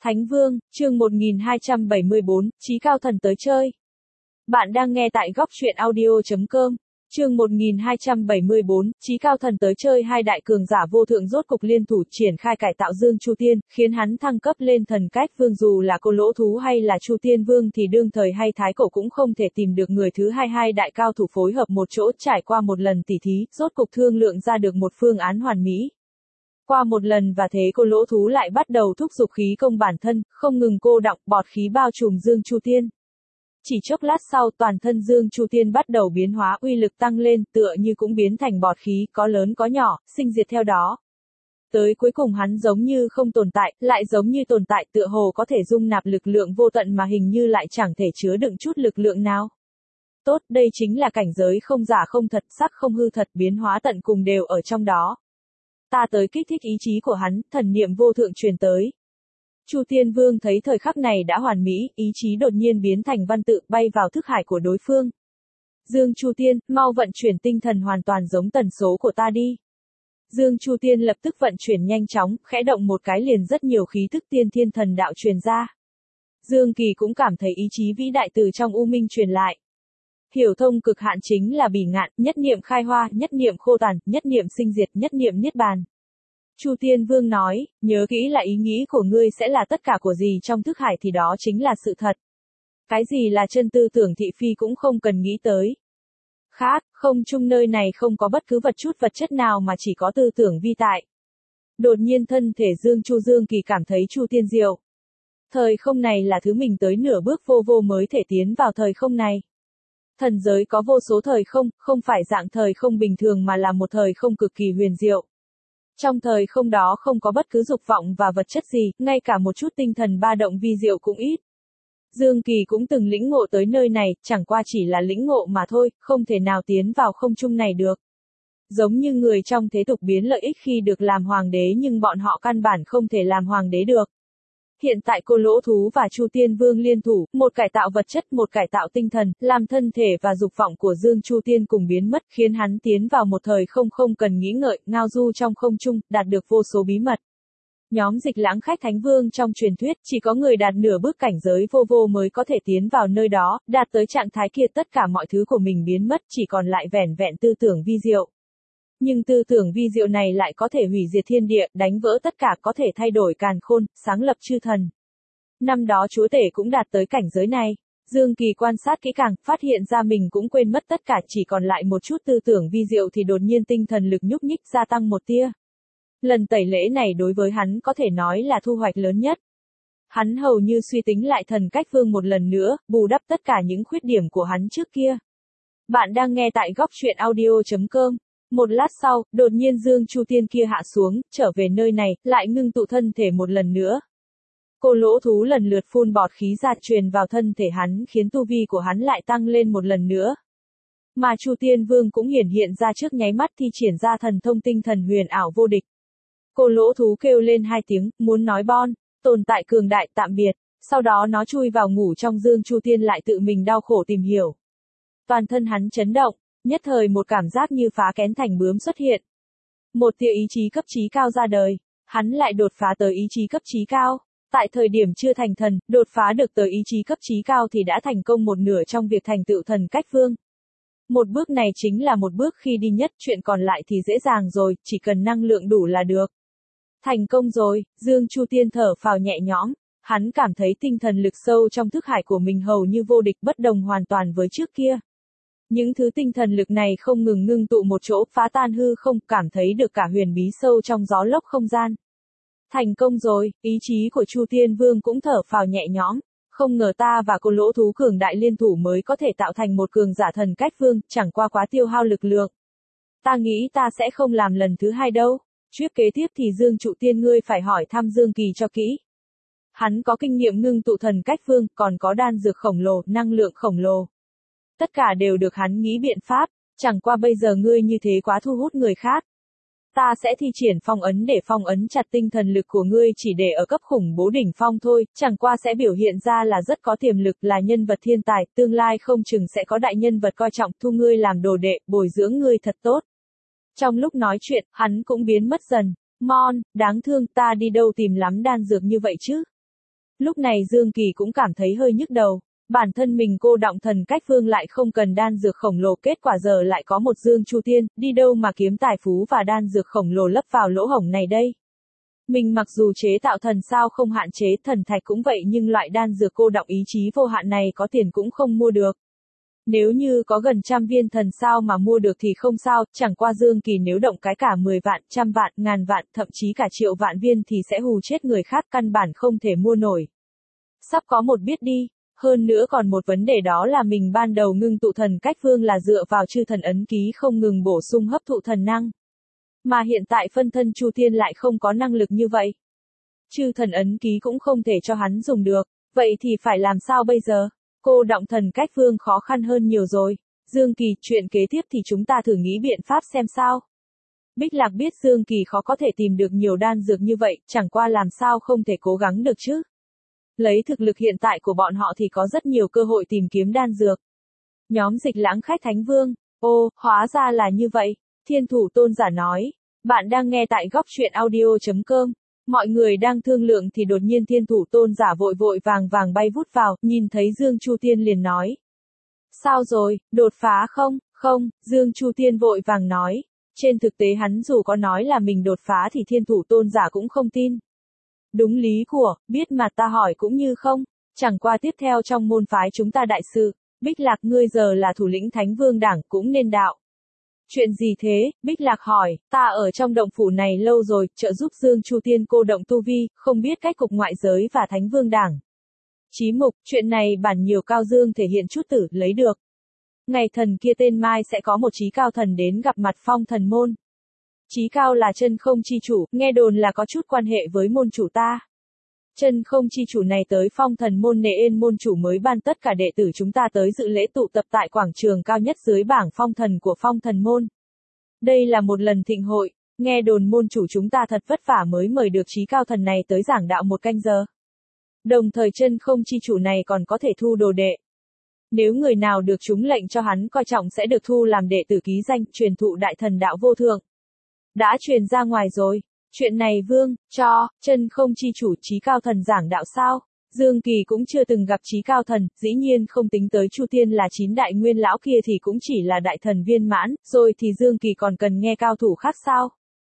Thánh Vương, chương 1274, Chí Cao Thần tới chơi. Bạn đang nghe tại góc truyện audio.com. Chương 1274, Chí Cao Thần tới chơi. Hai đại cường giả vô thượng rốt cục liên thủ triển khai cải tạo Dương Chu Tiên, khiến hắn thăng cấp lên thần cách vương. Dù là Cô Lỗ Thú hay là Chu Tiên Vương thì đương thời hay Thái Cổ cũng không thể tìm được người thứ hai. Hai đại cao thủ phối hợp một chỗ, trải qua một lần tỉ thí, rốt cục thương lượng ra được một phương án hoàn mỹ. Qua một lần và thế Cô Lỗ Thú lại bắt đầu thúc giục khí công bản thân, không ngừng cô đọng, bọt khí bao trùm Dương Chu Tiên. Chỉ chốc lát sau, toàn thân Dương Chu Tiên bắt đầu biến hóa, uy lực tăng lên, tựa như cũng biến thành bọt khí, có lớn có nhỏ, sinh diệt theo đó. Tới cuối cùng hắn giống như không tồn tại, lại giống như tồn tại, tựa hồ có thể dung nạp lực lượng vô tận mà hình như lại chẳng thể chứa đựng chút lực lượng nào. Tốt, đây chính là cảnh giới không giả không thật, sắc không hư thật, biến hóa tận cùng đều ở trong đó. Ta tới kích thích ý chí của hắn, thần niệm vô thượng truyền tới. Chu Tiên Vương thấy thời khắc này đã hoàn mỹ, ý chí đột nhiên biến thành văn tự, bay vào thức hải của đối phương. Dương Chu Tiên, mau vận chuyển tinh thần hoàn toàn giống tần số của ta đi. Dương Chu Tiên lập tức vận chuyển nhanh chóng, khẽ động một cái liền rất nhiều khí thức tiên thiên thần đạo truyền ra. Dương Kỳ cũng cảm thấy ý chí vĩ đại từ trong u minh truyền lại. Hiểu thông cực hạn chính là bỉ ngạn, nhất niệm khai hoa, nhất niệm khô tàn, nhất niệm sinh diệt, nhất niệm niết bàn. Chu Tiên Vương nói, nhớ kỹ là ý nghĩ của ngươi sẽ là tất cả của gì trong thức hải thì đó chính là sự thật. Cái gì là chân tư tưởng thị phi cũng không cần nghĩ tới. Khác, không chung nơi này không có bất cứ vật chất nào mà chỉ có tư tưởng vi tại. Đột nhiên thân thể Dương Kỳ cảm thấy Chu Tiên diệu. Thời không này là thứ mình tới nửa bước vô mới thể tiến vào thời không này. Thần giới có vô số thời không, không phải dạng thời không bình thường mà là một thời không cực kỳ huyền diệu. Trong thời không đó không có bất cứ dục vọng và vật chất gì, ngay cả một chút tinh thần ba động vi diệu cũng ít. Dương Kỳ cũng từng lĩnh ngộ tới nơi này, chẳng qua chỉ là lĩnh ngộ mà thôi, không thể nào tiến vào không trung này được. Giống như người trong thế tục biến lợi ích khi được làm hoàng đế nhưng bọn họ căn bản không thể làm hoàng đế được. Hiện tại Cô Lỗ Thú và Chu Tiên Vương liên thủ, một cải tạo vật chất, một cải tạo tinh thần, làm thân thể và dục vọng của Dương Chu Tiên cùng biến mất, khiến hắn tiến vào một thời không cần nghĩ ngợi, ngao du trong không trung, đạt được vô số bí mật. Nhóm Dịch Lãng khách Thánh Vương trong truyền thuyết, chỉ có người đạt nửa bước cảnh giới vô mới có thể tiến vào nơi đó, đạt tới trạng thái kia tất cả mọi thứ của mình biến mất, chỉ còn lại vẻn vẹn tư tưởng vi diệu. Nhưng tư tưởng vi diệu này lại có thể hủy diệt thiên địa, đánh vỡ tất cả, có thể thay đổi càn khôn, sáng lập chư thần. Năm đó chúa tể cũng đạt tới cảnh giới này. Dương Kỳ quan sát kỹ càng, phát hiện ra mình cũng quên mất tất cả, chỉ còn lại một chút tư tưởng vi diệu thì đột nhiên tinh thần lực nhúc nhích gia tăng một tia. Lần tẩy lễ này đối với hắn có thể nói là thu hoạch lớn nhất. Hắn hầu như suy tính lại thần cách vương một lần nữa, bù đắp tất cả những khuyết điểm của hắn trước kia. Bạn đang nghe tại góc truyện audio.com. Một lát sau, đột nhiên Dương Chu Tiên kia hạ xuống, trở về nơi này, lại ngưng tụ thân thể một lần nữa. Cô Lỗ Thú lần lượt phun bọt khí ra truyền vào thân thể hắn khiến tu vi của hắn lại tăng lên một lần nữa. Mà Chu Tiên Vương cũng hiển hiện ra trước nháy mắt thi triển ra thần thông tinh thần huyền ảo vô địch. Cô Lỗ Thú kêu lên hai tiếng, muốn nói bon, tồn tại cường đại tạm biệt, sau đó nó chui vào ngủ trong Dương Chu Tiên lại tự mình đau khổ tìm hiểu. Toàn thân hắn chấn động. Nhất thời một cảm giác như phá kén thành bướm xuất hiện. Một tia ý chí cấp chí cao ra đời. Hắn lại đột phá tới ý chí cấp chí cao. Tại thời điểm chưa thành thần, đột phá được tới ý chí cấp chí cao thì đã thành công một nửa trong việc thành tựu thần cách vương. Một bước này chính là một bước khi đi nhất, chuyện còn lại thì dễ dàng rồi, chỉ cần năng lượng đủ là được. Thành công rồi, Dương Chu Tiên thở phào nhẹ nhõm. Hắn cảm thấy tinh thần lực sâu trong thức hải của mình hầu như vô địch, bất đồng hoàn toàn với trước kia. Những thứ tinh thần lực này không ngừng ngưng tụ một chỗ, phá tan hư không, cảm thấy được cả huyền bí sâu trong gió lốc không gian. Thành công rồi, ý chí của Chu Tiên Vương cũng thở phào nhẹ nhõm. Không ngờ ta và Cô Lỗ Thú cường đại liên thủ mới có thể tạo thành một cường giả thần cách vương, chẳng qua quá tiêu hao lực lượng. Ta nghĩ ta sẽ không làm lần thứ hai đâu. Chuyết kế tiếp thì Dương Chu Tiên ngươi phải hỏi thăm Dương Kỳ cho kỹ. Hắn có kinh nghiệm ngưng tụ thần cách vương, còn có đan dược khổng lồ, năng lượng khổng lồ. Tất cả đều được hắn nghĩ biện pháp, chẳng qua bây giờ ngươi như thế quá thu hút người khác. Ta sẽ thi triển phong ấn để phong ấn chặt tinh thần lực của ngươi chỉ để ở cấp khủng bố đỉnh phong thôi, chẳng qua sẽ biểu hiện ra là rất có tiềm lực, là nhân vật thiên tài, tương lai không chừng sẽ có đại nhân vật coi trọng thu ngươi làm đồ đệ, bồi dưỡng ngươi thật tốt. Trong lúc nói chuyện, hắn cũng biến mất dần. Mon, đáng thương, ta đi đâu tìm lắm đan dược như vậy chứ? Lúc này Dương Kỳ cũng cảm thấy hơi nhức đầu. Bản thân mình cô động thần cách vương lại không cần đan dược khổng lồ, kết quả giờ lại có một Dương Chu Tiên, đi đâu mà kiếm tài phú và đan dược khổng lồ lấp vào lỗ hổng này đây. Mình mặc dù chế tạo thần sao không hạn chế, thần thạch cũng vậy, nhưng loại đan dược cô động ý chí vô hạn này có tiền cũng không mua được. Nếu như có gần 100 viên thần sao mà mua được thì không sao, chẳng qua Dương Kỳ nếu động cái cả 10 vạn, 100 vạn, ngàn vạn, thậm chí cả triệu vạn viên thì sẽ hù chết người khác, căn bản không thể mua nổi. Sắp có một biết đi. Hơn nữa còn một vấn đề, đó là mình ban đầu ngưng tụ thần cách vương là dựa vào chư thần ấn ký không ngừng bổ sung hấp thụ thần năng. Mà hiện tại phân thân Chu Tiên lại không có năng lực như vậy. Chư thần ấn ký cũng không thể cho hắn dùng được, vậy thì phải làm sao bây giờ? Cô động thần cách vương khó khăn hơn nhiều rồi. Dương Kỳ, chuyện kế tiếp thì chúng ta thử nghĩ biện pháp xem sao. Bích Lạc biết Dương Kỳ khó có thể tìm được nhiều đan dược như vậy, chẳng qua làm sao không thể cố gắng được chứ. Lấy thực lực hiện tại của bọn họ thì có rất nhiều cơ hội tìm kiếm đan dược. Nhóm Dịch Lãng khách Thánh Vương, ô, hóa ra là như vậy, Thiên Thủ Tôn giả nói. Bạn đang nghe tại góc truyện audio.com. Mọi người đang thương lượng thì đột nhiên Thiên Thủ Tôn giả vội vội vàng vàng bay vút vào, nhìn thấy Dương Chu Tiên liền nói. Sao rồi, đột phá không? Không, Dương Chu Tiên vội vàng nói. Trên thực tế hắn dù có nói là mình đột phá thì Thiên Thủ Tôn giả cũng không tin. Đúng lý của, biết mà ta hỏi cũng như không. Chẳng qua tiếp theo trong môn phái chúng ta đại sự, Bích Lạc ngươi giờ là thủ lĩnh Thánh Vương Đảng cũng nên đạo. Chuyện gì thế? Bích Lạc hỏi, ta ở trong động phủ này lâu rồi, trợ giúp Dương Chu Tiên cô động tu vi, không biết cách cục ngoại giới và Thánh Vương Đảng. Chí mục, chuyện này bản nhiều cao dương thể hiện chút tử, lấy được. Ngày thần kia tên mai sẽ có một chí cao thần đến gặp mặt Phong Thần Môn. Chí cao là chân không chi chủ, nghe đồn là có chút quan hệ với môn chủ ta. Chân không chi chủ này tới Phong Thần Môn nệ ên môn chủ mới ban tất cả đệ tử chúng ta tới dự lễ tụ tập tại quảng trường cao nhất dưới bảng phong thần của Phong Thần Môn. Đây là một lần thịnh hội, nghe đồn môn chủ chúng ta thật vất vả mới mời được chí cao thần này tới giảng đạo một canh giờ. Đồng thời chân không chi chủ này còn có thể thu đồ đệ. Nếu người nào được trúng lệnh cho hắn coi trọng sẽ được thu làm đệ tử ký danh, truyền thụ đại thần đạo vô thượng. Đã truyền ra ngoài rồi. Chuyện này vương, cho, chân không chi chủ chí cao thần giảng đạo sao? Dương Kỳ cũng chưa từng gặp chí cao thần, dĩ nhiên không tính tới Chu Tiên là 9 đại nguyên lão kia thì cũng chỉ là đại thần viên mãn, rồi thì Dương Kỳ còn cần nghe cao thủ khác sao?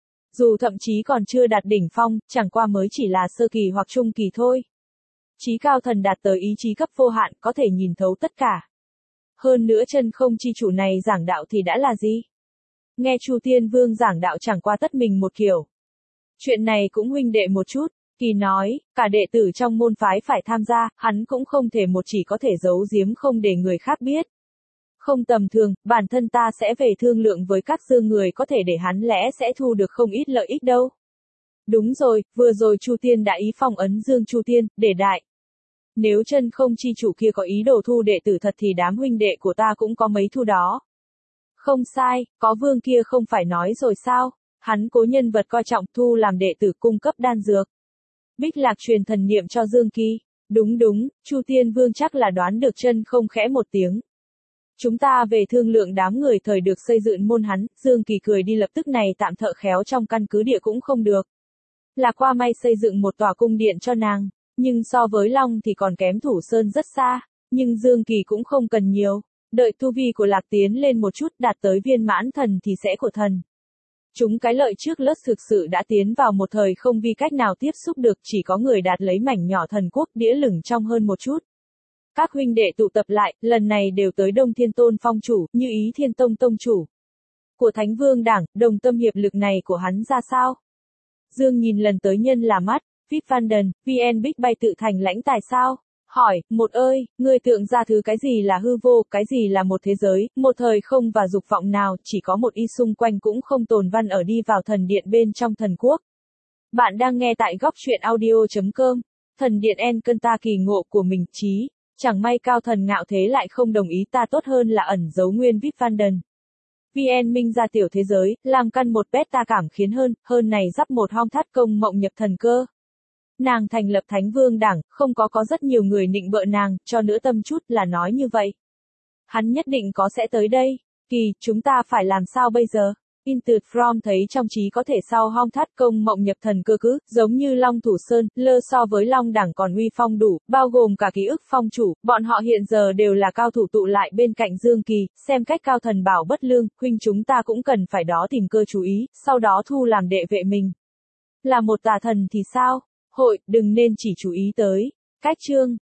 Dù thậm chí còn chưa đạt đỉnh phong, chẳng qua mới chỉ là sơ kỳ hoặc trung kỳ thôi. Chí cao thần đạt tới ý chí cấp vô hạn, có thể nhìn thấu tất cả. Hơn nữa chân không chi chủ này giảng đạo thì đã là gì? Nghe Chu Tiên Vương giảng đạo chẳng qua tất mình một kiểu. Chuyện này cũng huynh đệ một chút, Kỳ nói, cả đệ tử trong môn phái phải tham gia, hắn cũng không thể một chỉ có thể giấu giếm không để người khác biết. Không tầm thường, bản thân ta sẽ về thương lượng với các dương người có thể để hắn lẽ sẽ thu được không ít lợi ích đâu. Đúng rồi, vừa rồi Chu Tiên đã ý phong ấn Dương Chu Tiên, để đại. Nếu chân không chi chủ kia có ý đồ thu đệ tử thật thì đám huynh đệ của ta cũng có mấy thu đó. Không sai, có vương kia không phải nói rồi sao? Hắn cố nhân vật coi trọng thu làm đệ tử cung cấp đan dược. Bích Lạc truyền thần niệm cho Dương Kỳ. Đúng đúng, Chu Tiên Vương chắc là đoán được chân không khẽ một tiếng. Chúng ta về thương lượng đám người thời được xây dựng môn hắn, Dương Kỳ cười đi lập tức này tạm thợ khéo trong căn cứ địa cũng không được. Là qua may xây dựng một tòa cung điện cho nàng, nhưng so với Long thì còn kém Thủ Sơn rất xa, nhưng Dương Kỳ cũng không cần nhiều. Đợi tu vi của Lạc tiến lên một chút đạt tới viên mãn thần thì sẽ của thần. Chúng cái lợi trước lớp thực sự đã tiến vào một thời không vi cách nào tiếp xúc được, chỉ có người đạt lấy mảnh nhỏ thần quốc đĩa lửng trong hơn một chút. Các huynh đệ tụ tập lại, lần này đều tới Đông Thiên Tôn phong chủ, Như Ý Thiên Tông tông chủ. Của Thánh Vương Đảng, đồng tâm hiệp lực này của hắn ra sao? Dương nhìn lần tới nhân là mắt, Vip Vanden, VN Big Bay tự thành lãnh tài sao? Hỏi, một ơi, ngươi tượng ra thứ cái gì là hư vô, cái gì là một thế giới, một thời không và dục vọng nào, chỉ có một y xung quanh cũng không tồn văn ở đi vào thần điện bên trong thần quốc. Bạn đang nghe tại góc truyện audio.com, thần điện Enkanta kỳ ngộ của mình, chí, chẳng may cao thần ngạo thế lại không đồng ý, ta tốt hơn là ẩn giấu nguyên Vip Vanden. VN Minh ra tiểu thế giới, làm căn một beta cảm khiến hơn này dắp một hong thắt công mộng nhập thần cơ. Nàng thành lập Thánh Vương Đảng, không có rất nhiều người nịnh bợ nàng, cho nữa tâm chút là nói như vậy. Hắn nhất định có sẽ tới đây. Kỳ, chúng ta phải làm sao bây giờ? Into From thấy trong trí có thể sau Hong Thát Công Mộng Nhập Thần Cơ Cứ, giống như Long Thủ Sơn, Lơ so với Long Đẳng còn uy phong đủ, bao gồm cả ký ức phong chủ, bọn họ hiện giờ đều là cao thủ tụ lại bên cạnh Dương Kỳ, xem cách cao thần bảo bất lương, huynh chúng ta cũng cần phải đó tìm cơ chú ý, sau đó thu làm đệ vệ mình. Là một tà thần thì sao? Hội, đừng nên chỉ chú ý tới cách chương.